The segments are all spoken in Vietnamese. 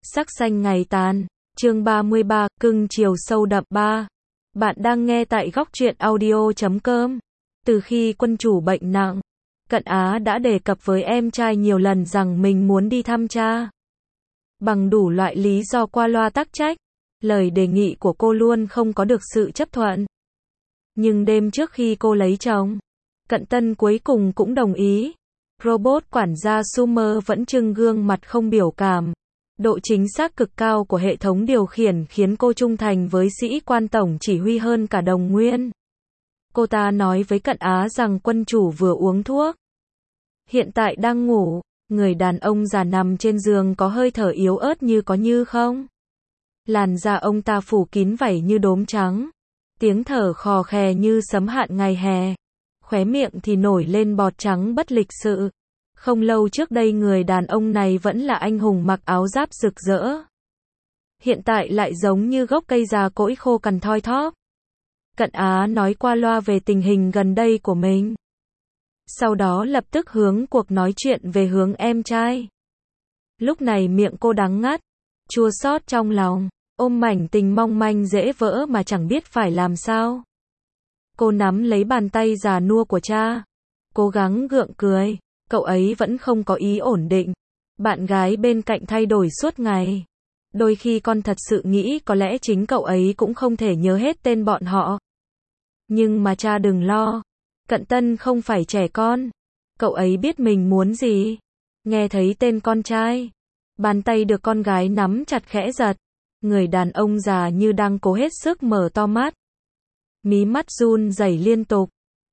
Sắc xanh ngày tàn. Chương 33, cưng chiều sâu đậm 3. Bạn đang nghe tại góc truyện audio.com. Từ khi quân chủ bệnh nặng, Cận Á đã đề cập với em trai nhiều lần rằng mình muốn đi thăm cha. Bằng đủ loại lý do qua loa tắc trách, lời đề nghị của cô luôn không có được sự chấp thuận. Nhưng đêm trước khi cô lấy chồng, Cận Tân cuối cùng cũng đồng ý. Robot quản gia Summer vẫn trưng gương mặt không biểu cảm. Độ chính xác cực cao của hệ thống điều khiển khiến cô trung thành với sĩ quan tổng chỉ huy hơn cả đồng nguyên. Cô ta nói với Cận Á rằng quân chủ vừa uống thuốc, hiện tại đang ngủ. Người đàn ông già nằm trên giường có hơi thở yếu ớt như có như không. Làn da ông ta phủ kín vảy như đốm trắng. Tiếng thở khò khè như sấm hạn ngày hè. Khóe miệng thì nổi lên bọt trắng bất lịch sự. Không lâu trước đây người đàn ông này vẫn là anh hùng mặc áo giáp rực rỡ. Hiện tại lại giống như gốc cây già cỗi khô cằn thoi thóp. Cận Á nói qua loa về tình hình gần đây của mình. Sau đó lập tức hướng cuộc nói chuyện về hướng em trai. Lúc này miệng cô đắng ngắt, chua xót trong lòng, ôm mảnh tình mong manh dễ vỡ mà chẳng biết phải làm sao. Cô nắm lấy bàn tay già nua của cha, cố gắng gượng cười. Cậu ấy vẫn không có ý ổn định. Bạn gái bên cạnh thay đổi suốt ngày. Đôi khi con thật sự nghĩ có lẽ chính cậu ấy cũng không thể nhớ hết tên bọn họ. Nhưng mà cha đừng lo. Cận Tân không phải trẻ con. Cậu ấy biết mình muốn gì. Nghe thấy tên con trai, bàn tay được con gái nắm chặt khẽ giật. Người đàn ông già như đang cố hết sức mở to mắt. Mí mắt run rẩy liên tục.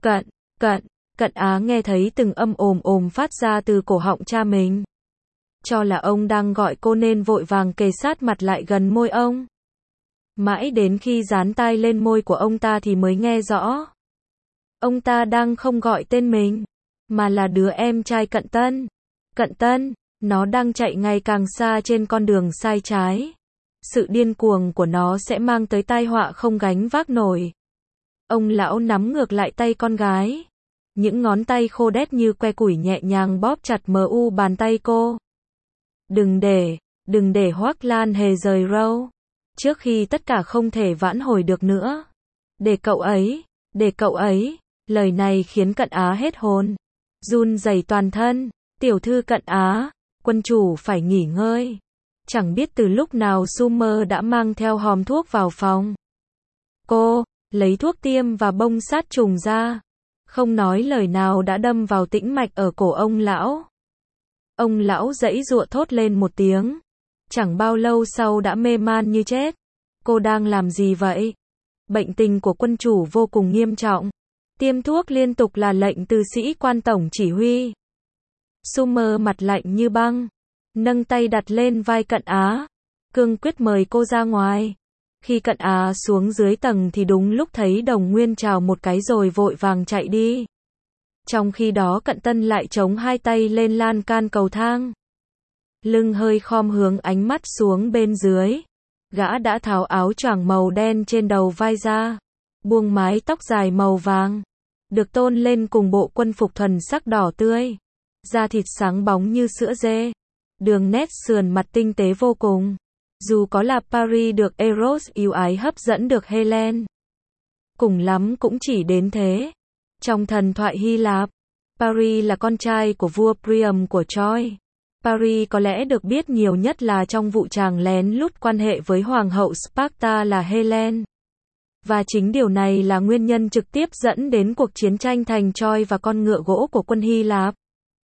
Cận Á nghe thấy từng âm ồm phát ra từ cổ họng cha mình. Cho là ông đang gọi cô nên vội vàng kề sát mặt lại gần môi ông. Mãi đến khi dán tai lên môi của ông ta thì mới nghe rõ. Ông ta đang không gọi tên mình, mà là đứa em trai Cận Tân. Cận Tân, nó đang chạy ngày càng xa trên con đường sai trái. Sự điên cuồng của nó sẽ mang tới tai họa không gánh vác nổi. Ông lão nắm ngược lại tay con gái. Những ngón tay khô đét như que củi nhẹ nhàng bóp chặt bàn tay cô. Đừng để Hoắc Lan Hề rời râu. Trước khi tất cả không thể vãn hồi được nữa. Để cậu ấy. Lời này khiến Cận Á hết hồn. Run rẩy toàn thân. Tiểu thư Cận Á, quân chủ phải nghỉ ngơi. Chẳng biết từ lúc nào Summer đã mang theo hòm thuốc vào phòng. Cô lấy thuốc tiêm và bông sát trùng ra. Không nói lời nào đã đâm vào tĩnh mạch ở cổ ông lão. Ông lão giãy giụa thốt lên một tiếng. Chẳng bao lâu sau đã mê man như chết. Cô đang làm gì vậy? Bệnh tình của quân chủ vô cùng nghiêm trọng. Tiêm thuốc liên tục là lệnh từ sĩ quan tổng chỉ huy. Summer mặt lạnh như băng. Nâng tay đặt lên vai Cận Á. Cương quyết mời cô ra ngoài. Khi Cận Á xuống dưới tầng thì đúng lúc thấy đồng nguyên chào một cái rồi vội vàng chạy đi. Trong khi đó Cận Tân lại chống hai tay lên lan can cầu thang. Lưng hơi khom hướng ánh mắt xuống bên dưới. Gã đã tháo áo choàng màu đen trên đầu vai ra. Buông mái tóc dài màu vàng. Được tôn lên cùng bộ quân phục thuần sắc đỏ tươi. Da thịt sáng bóng như sữa dê. Đường nét sườn mặt tinh tế vô cùng. Dù có là Paris được Eros yêu ái hấp dẫn được Helen. Cùng lắm cũng chỉ đến thế. Trong thần thoại Hy Lạp, Paris là con trai của vua Priam của Troy. Paris có lẽ được biết nhiều nhất là trong vụ chàng lén lút quan hệ với hoàng hậu Sparta là Helen. Và chính điều này là nguyên nhân trực tiếp dẫn đến cuộc chiến tranh thành Troy và con ngựa gỗ của quân Hy Lạp.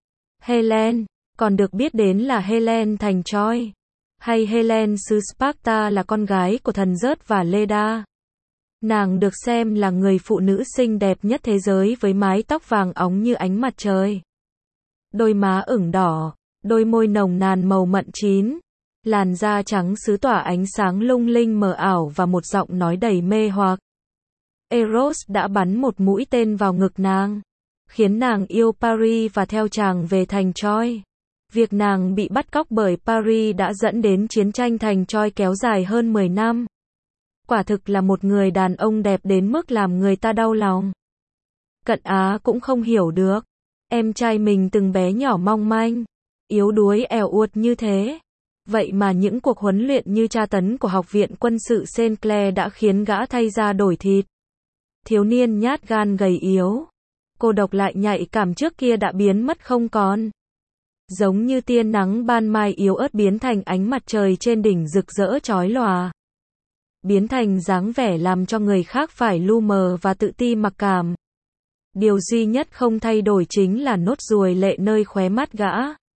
Helen, còn được biết đến là Helen thành Troy, hay Helen xứ Sparta là con gái của thần Zeus và Leda. Nàng được xem là người phụ nữ xinh đẹp nhất thế giới với mái tóc vàng óng như ánh mặt trời. Đôi má ửng đỏ, đôi môi nồng nàn màu mận chín, làn da trắng sứ tỏa ánh sáng lung linh mờ ảo và một giọng nói đầy mê hoặc. Eros đã bắn một mũi tên vào ngực nàng, khiến nàng yêu Paris và theo chàng về thành Troy. Việc nàng bị bắt cóc bởi Paris đã dẫn đến chiến tranh thành Troy kéo dài hơn 10 năm. Quả thực là một người đàn ông đẹp đến mức làm người ta đau lòng. Cận Á cũng không hiểu được. Em trai mình từng bé nhỏ mong manh, yếu đuối ẻo uột như thế. Vậy mà những cuộc huấn luyện như tra tấn của Học viện Quân sự Saint Clair đã khiến gã thay da đổi thịt. Thiếu niên nhát gan gầy yếu, cô độc lại nhạy cảm trước kia đã biến mất không còn. Giống như tia nắng ban mai yếu ớt biến thành ánh mặt trời trên đỉnh rực rỡ chói lòa. Biến thành dáng vẻ làm cho người khác phải lu mờ và tự ti mặc cảm. Điều duy nhất không thay đổi chính là nốt ruồi lệ nơi khóe mắt gã.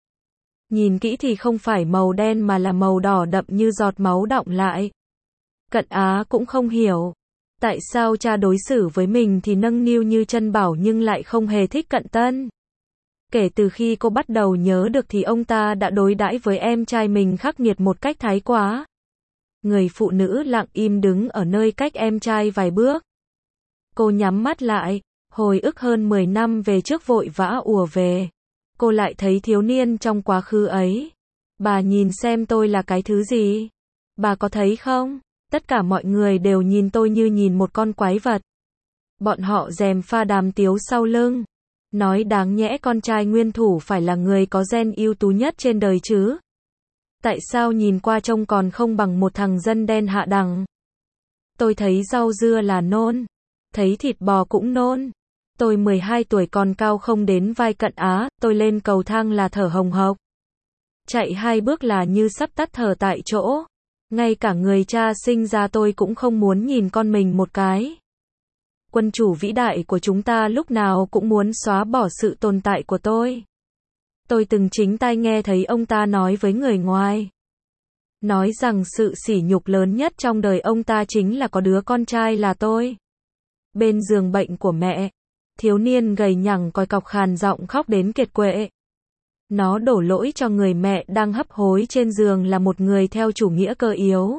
Nhìn kỹ thì không phải màu đen mà là màu đỏ đậm như giọt máu đọng lại. Cận Á cũng không hiểu. Tại sao cha đối xử với mình thì nâng niu như chân bảo nhưng lại không hề thích Cận Tân. Kể từ khi cô bắt đầu nhớ được thì ông ta đã đối đãi với em trai mình khắc nghiệt một cách thái quá. Người phụ nữ lặng im đứng ở nơi cách em trai vài bước. Cô nhắm mắt lại, hồi ức hơn 10 năm về trước vội vã ùa về. Cô lại thấy thiếu niên trong quá khứ ấy. Bà nhìn xem tôi là cái thứ gì? Bà có thấy không? Tất cả mọi người đều nhìn tôi như nhìn một con quái vật. Bọn họ gièm pha đàm tiếu sau lưng. Nói đáng nhẽ con trai nguyên thủ phải là người có gen ưu tú nhất trên đời chứ. Tại sao nhìn qua trông còn không bằng một thằng dân đen hạ đẳng? Tôi thấy rau dưa là nôn. Thấy thịt bò cũng nôn. Tôi 12 tuổi còn cao không đến vai Cận Á, tôi lên cầu thang là thở hồng hộc. Chạy 2 bước là như sắp tắt thở tại chỗ. Ngay cả người cha sinh ra tôi cũng không muốn nhìn con mình một cái. Quân chủ vĩ đại của chúng ta lúc nào cũng muốn xóa bỏ sự tồn tại của tôi. Tôi từng chính tai nghe thấy ông ta nói với người ngoài. Nói rằng sự sỉ nhục lớn nhất trong đời ông ta chính là có đứa con trai là tôi. Bên giường bệnh của mẹ, thiếu niên gầy nhẳng còi cọc khàn giọng khóc đến kiệt quệ. Nó đổ lỗi cho người mẹ đang hấp hối trên giường là một người theo chủ nghĩa cơ yếu,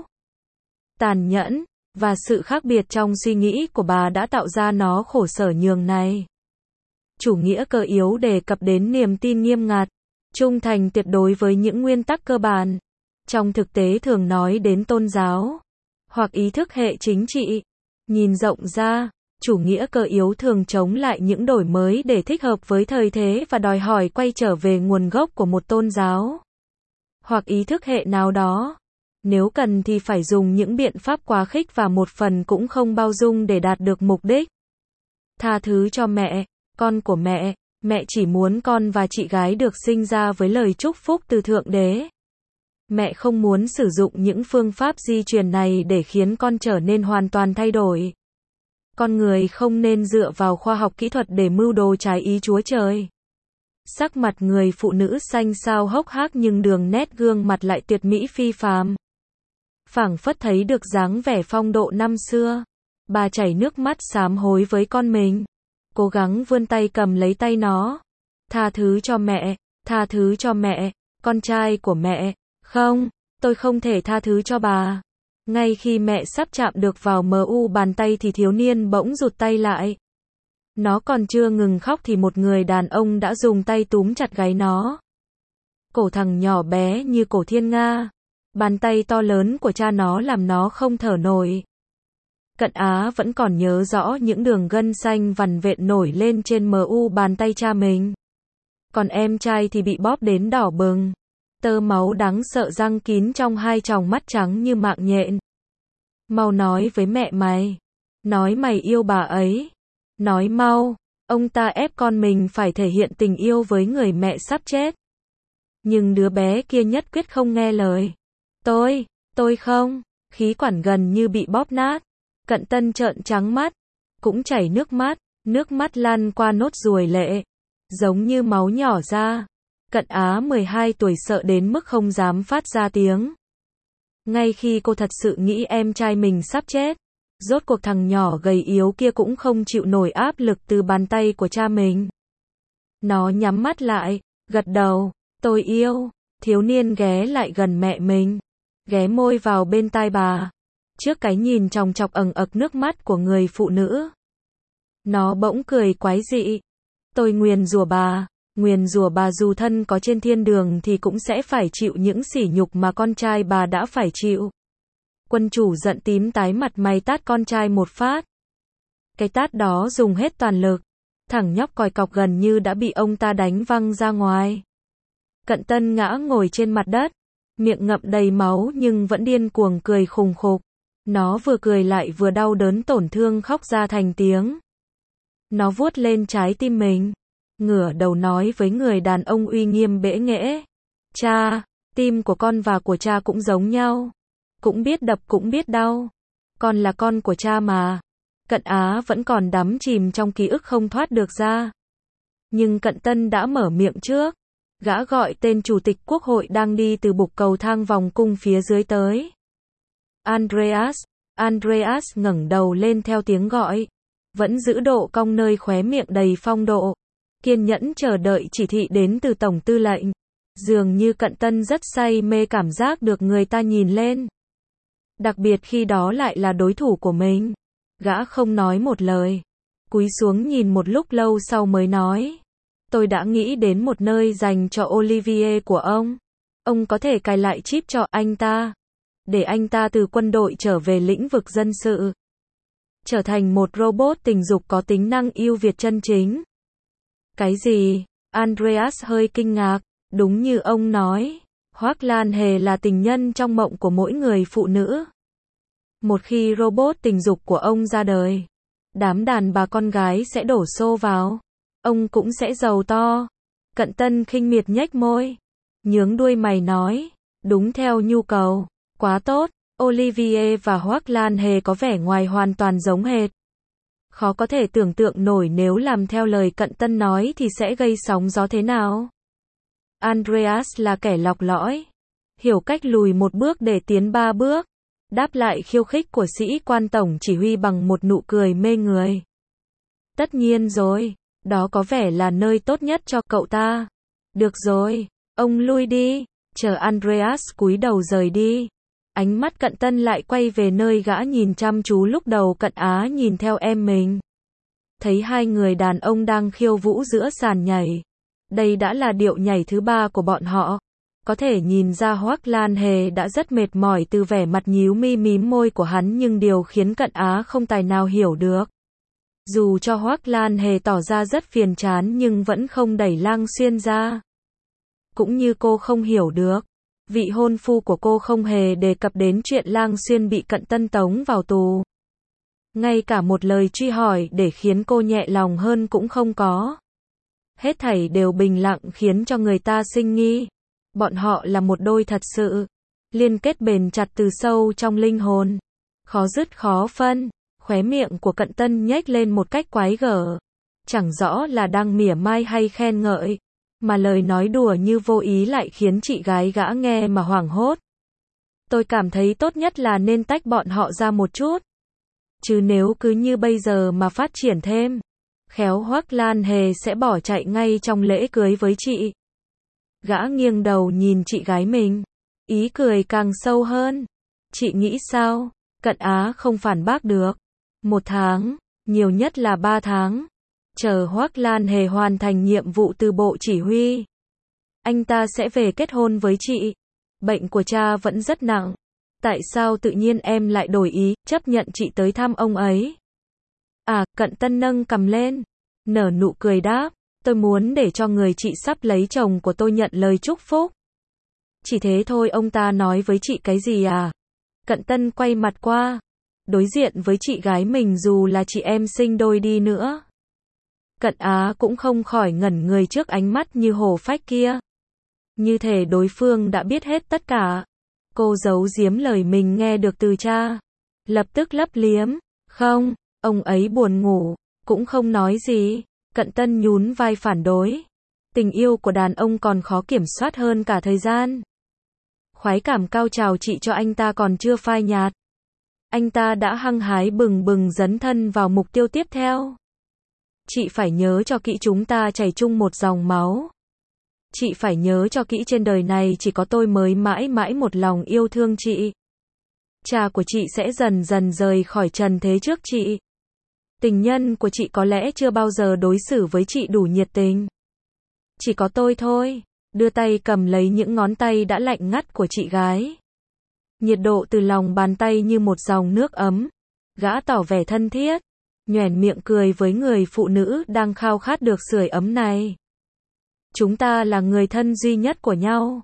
tàn nhẫn, và sự khác biệt trong suy nghĩ của bà đã tạo ra nó khổ sở nhường này. Chủ nghĩa cơ yếu đề cập đến niềm tin nghiêm ngặt, trung thành tuyệt đối với những nguyên tắc cơ bản. Trong thực tế thường nói đến tôn giáo, hoặc ý thức hệ chính trị. Nhìn rộng ra, chủ nghĩa cơ yếu thường chống lại những đổi mới để thích hợp với thời thế và đòi hỏi quay trở về nguồn gốc của một tôn giáo, hoặc ý thức hệ nào đó. Nếu cần thì phải dùng những biện pháp quá khích và một phần cũng không bao dung để đạt được mục đích. Tha thứ cho mẹ, con của mẹ, mẹ chỉ muốn con và chị gái được sinh ra với lời chúc phúc từ Thượng Đế. Mẹ không muốn sử dụng những phương pháp di truyền này để khiến con trở nên hoàn toàn thay đổi. Con người không nên dựa vào khoa học kỹ thuật để mưu đồ trái ý Chúa Trời. Sắc mặt người phụ nữ xanh xao hốc hác nhưng đường nét gương mặt lại tuyệt mỹ phi phàm. Phảng phất thấy được dáng vẻ phong độ năm xưa. Bà chảy nước mắt sám hối với con mình. Cố gắng vươn tay cầm lấy tay nó. Tha thứ cho mẹ, tha thứ cho mẹ, con trai của mẹ. Không, tôi không thể tha thứ cho bà. Ngay khi mẹ sắp chạm được vào bàn tay thì thiếu niên bỗng rụt tay lại. Nó còn chưa ngừng khóc thì một người đàn ông đã dùng tay túm chặt gáy nó. Cổ thằng nhỏ bé như cổ thiên nga. Bàn tay to lớn của cha nó làm nó không thở nổi. Cận Á vẫn còn nhớ rõ những đường gân xanh vằn vện nổi lên trên bàn tay cha mình. Còn em trai thì bị bóp đến đỏ bừng. Tơ máu đáng sợ răng kín trong hai tròng mắt trắng như mạng nhện. Mau nói với mẹ mày. Nói mày yêu bà ấy. Nói mau. Ông ta ép con mình phải thể hiện tình yêu với người mẹ sắp chết. Nhưng đứa bé kia nhất quyết không nghe lời. Tôi không. Khí quản gần như bị bóp nát. Cận Tân trợn trắng mắt. Cũng chảy nước mắt lăn qua nốt ruồi lệ. Giống như máu nhỏ ra. Cận Á 12 tuổi sợ đến mức không dám phát ra tiếng. Ngay khi cô thật sự nghĩ em trai mình sắp chết, rốt cuộc thằng nhỏ gầy yếu kia cũng không chịu nổi áp lực từ bàn tay của cha mình. Nó nhắm mắt lại, gật đầu, tôi yêu. Thiếu niên ghé lại gần mẹ mình, ghé môi vào bên tai bà. Trước cái nhìn chòng chọc ẩn ực nước mắt của người phụ nữ, nó bỗng cười quái dị. Tôi nguyền rủa bà dù thân có trên thiên đường thì cũng sẽ phải chịu những sỉ nhục mà con trai bà đã phải chịu. Quân chủ giận tím tái mặt mày tát con trai một phát. Cái tát đó dùng hết toàn lực. Thằng nhóc còi cọc gần như đã bị ông ta đánh văng ra ngoài. Cận Tân ngã ngồi trên mặt đất. miệng ngậm đầy máu nhưng vẫn điên cuồng cười khùng khục. Nó vừa cười lại vừa đau đớn tổn thương khóc ra thành tiếng. Nó vuốt lên trái tim mình, ngửa đầu nói với người đàn ông uy nghiêm bẽ nghễ. Cha, tim của con và của cha cũng giống nhau. Cũng biết đập cũng biết đau. Con là con của cha mà. Cận Á vẫn còn đắm chìm trong ký ức không thoát được ra. Nhưng Cận Tân đã mở miệng trước. Gã gọi tên Chủ tịch Quốc hội đang đi từ bục cầu thang vòng cung phía dưới tới. Andreas. Andreas ngẩng đầu lên theo tiếng gọi. Vẫn giữ độ cong nơi khóe miệng đầy phong độ. Kiên nhẫn chờ đợi chỉ thị đến từ Tổng Tư lệnh. Dường như Cận Tân rất say mê cảm giác được người ta nhìn lên. Đặc biệt khi đó lại là đối thủ của mình. Gã không nói một lời. Cúi xuống nhìn một lúc lâu sau mới nói. Tôi đã nghĩ đến một nơi dành cho Olivier của ông. Ông có thể cài lại chip cho anh ta. Để anh ta từ quân đội trở về lĩnh vực dân sự. Trở thành một robot tình dục có tính năng ưu việt chân chính. Cái gì? Andreas hơi kinh ngạc. Đúng như ông nói. Hoác Lan Hề là tình nhân trong mộng của mỗi người phụ nữ. Một khi robot tình dục của ông ra đời, đám đàn bà con gái sẽ đổ xô vào. Ông cũng sẽ giàu to. Cận Tân khinh miệt nhếch môi. Nhướng đuôi mày nói. Đúng theo nhu cầu. Quá tốt. Olivier và Hoác Lan Hề có vẻ ngoài hoàn toàn giống hệt. Khó có thể tưởng tượng nổi nếu làm theo lời Cận Tân nói thì sẽ gây sóng gió thế nào. Andreas là kẻ lọc lõi. Hiểu cách lùi một bước để tiến 3 bước. Đáp lại khiêu khích của sĩ quan tổng chỉ huy bằng một nụ cười mê người. Tất nhiên rồi. Đó có vẻ là nơi tốt nhất cho cậu ta. Được rồi. Ông lui đi. Chờ Andreas cúi đầu rời đi. Ánh mắt Cận Tân lại quay về nơi gã nhìn chăm chú lúc đầu Cận Á nhìn theo em mình. Thấy hai người đàn ông đang khiêu vũ giữa sàn nhảy. Đây đã là điệu nhảy thứ 3 của bọn họ. Có thể nhìn ra Hoác Lan Hề đã rất mệt mỏi từ vẻ mặt nhíu mi mím môi của hắn, nhưng điều khiến Cận Á không tài nào hiểu được. Dù cho Hoác Lan Hề tỏ ra rất phiền chán nhưng vẫn không đẩy Lang Xuyên ra. Cũng như cô không hiểu được. Vị hôn phu của cô không hề đề cập đến chuyện Lang Xuyên bị Cận Tân tống vào tù. Ngay cả một lời truy hỏi để khiến cô nhẹ lòng hơn cũng không có. Hết thảy đều bình lặng khiến cho người ta sinh nghi. Bọn họ là một đôi thật sự. Liên kết bền chặt từ sâu trong linh hồn. Khó dứt khó phân. Khóe miệng của Cận Tân nhếch lên một cách quái gở. Chẳng rõ là đang mỉa mai hay khen ngợi. Mà lời nói đùa như vô ý lại khiến chị gái gã nghe mà hoảng hốt. Tôi cảm thấy tốt nhất là nên tách bọn họ ra một chút. Chứ nếu cứ như bây giờ mà phát triển thêm, khéo Hoác Lan Hề sẽ bỏ chạy ngay trong lễ cưới với chị. Gã nghiêng đầu nhìn chị gái mình. Ý cười càng sâu hơn. Chị nghĩ sao? Cận Á không phản bác được. 1 tháng, nhiều nhất là 3 tháng. Chờ Hoác Lan Hề hoàn thành nhiệm vụ từ bộ chỉ huy. Anh ta sẽ về kết hôn với chị. Bệnh của cha vẫn rất nặng. Tại sao tự nhiên em lại đổi ý, chấp nhận chị tới thăm ông ấy? À, Cận Tân nâng cằm lên. Nở nụ cười đáp. Tôi muốn để cho người chị sắp lấy chồng của tôi nhận lời chúc phúc. Chỉ thế thôi. Ông ta nói với chị cái gì à? Cận Tân quay mặt qua. Đối diện với chị gái mình dù là chị em sinh đôi đi nữa. Cận Á cũng không khỏi ngẩn người trước ánh mắt như hổ phách kia. Như thể đối phương đã biết hết tất cả. Cô giấu giếm lời mình nghe được từ cha. Lập tức lấp liếm. Không, ông ấy buồn ngủ. Cũng không nói gì. Cận Tân nhún vai phản đối. Tình yêu của đàn ông còn khó kiểm soát hơn cả thời gian. Khoái cảm cao trào chị cho anh ta còn chưa phai nhạt. Anh ta đã hăng hái bừng bừng dấn thân vào mục tiêu tiếp theo. Chị phải nhớ cho kỹ, chúng ta chảy chung một dòng máu. Chị phải nhớ cho kỹ, trên đời này chỉ có tôi mới mãi mãi một lòng yêu thương chị. Cha của chị sẽ dần dần rời khỏi trần thế trước chị. Tình nhân của chị có lẽ chưa bao giờ đối xử với chị đủ nhiệt tình. Chỉ có tôi thôi. Đưa tay cầm lấy những ngón tay đã lạnh ngắt của chị gái. Nhiệt độ từ lòng bàn tay như một dòng nước ấm. Gã tỏ vẻ thân thiết. Nhoẻn miệng cười với người phụ nữ đang khao khát được sưởi ấm này. Chúng ta là người thân duy nhất của nhau.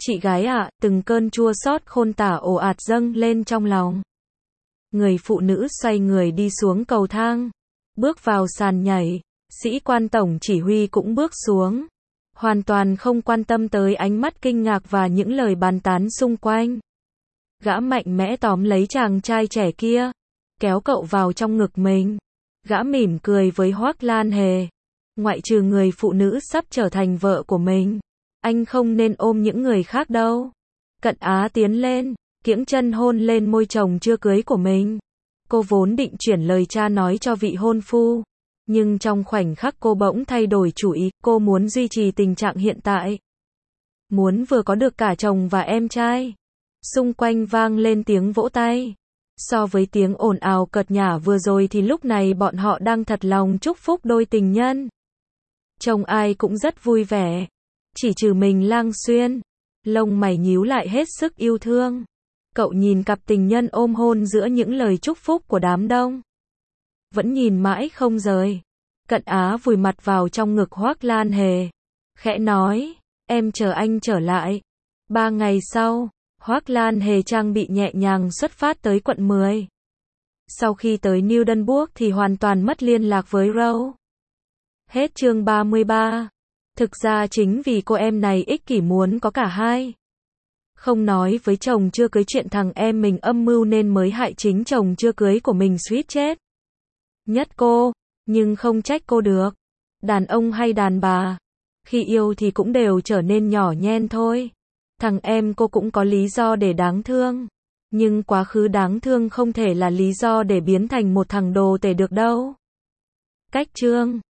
Chị gái ạ, từng cơn chua xót khôn tả ồ ạt dâng lên trong lòng. Người phụ nữ xoay người đi xuống cầu thang, bước vào sàn nhảy, sĩ quan tổng chỉ huy cũng bước xuống, hoàn toàn không quan tâm tới ánh mắt kinh ngạc và những lời bàn tán xung quanh. Gã mạnh mẽ tóm lấy chàng trai trẻ kia, kéo cậu vào trong ngực mình. Gã mỉm cười với Hoác Lan Hề. Ngoại trừ người phụ nữ sắp trở thành vợ của mình, anh không nên ôm những người khác đâu. Cận Á tiến lên, kiễng chân hôn lên môi chồng chưa cưới của mình. Cô vốn định chuyển lời cha nói cho vị hôn phu, nhưng trong khoảnh khắc cô bỗng thay đổi chủ ý, cô muốn duy trì tình trạng hiện tại. Muốn vừa có được cả chồng và em trai. Xung quanh vang lên tiếng vỗ tay. So với tiếng ồn ào cợt nhả vừa rồi thì lúc này bọn họ đang thật lòng chúc phúc đôi tình nhân. Trông ai cũng rất vui vẻ. Chỉ trừ mình Lang Xuyên. Lông mày nhíu lại hết sức yêu thương. Cậu nhìn cặp tình nhân ôm hôn giữa những lời chúc phúc của đám đông. Vẫn nhìn mãi không rời. Cận Á vùi mặt vào trong ngực Hoác Lan Hề. Khẽ nói, em chờ anh trở lại. 3 ngày sau, Hoác Lan Hề trang bị nhẹ nhàng xuất phát tới quận 10. Sau khi tới Newdenburg thì hoàn toàn mất liên lạc với Rose. Hết chương 33. Thực ra chính vì cô em này ích kỷ muốn có cả hai. Không nói với chồng chưa cưới chuyện thằng em mình âm mưu nên mới hại chính chồng chưa cưới của mình suýt chết. Nhất cô, nhưng không trách cô được. Đàn ông hay đàn bà, khi yêu thì cũng đều trở nên nhỏ nhen thôi. Thằng em cô cũng có lý do để đáng thương. Nhưng quá khứ đáng thương không thể là lý do để biến thành một thằng đồ tể được đâu. Cách chương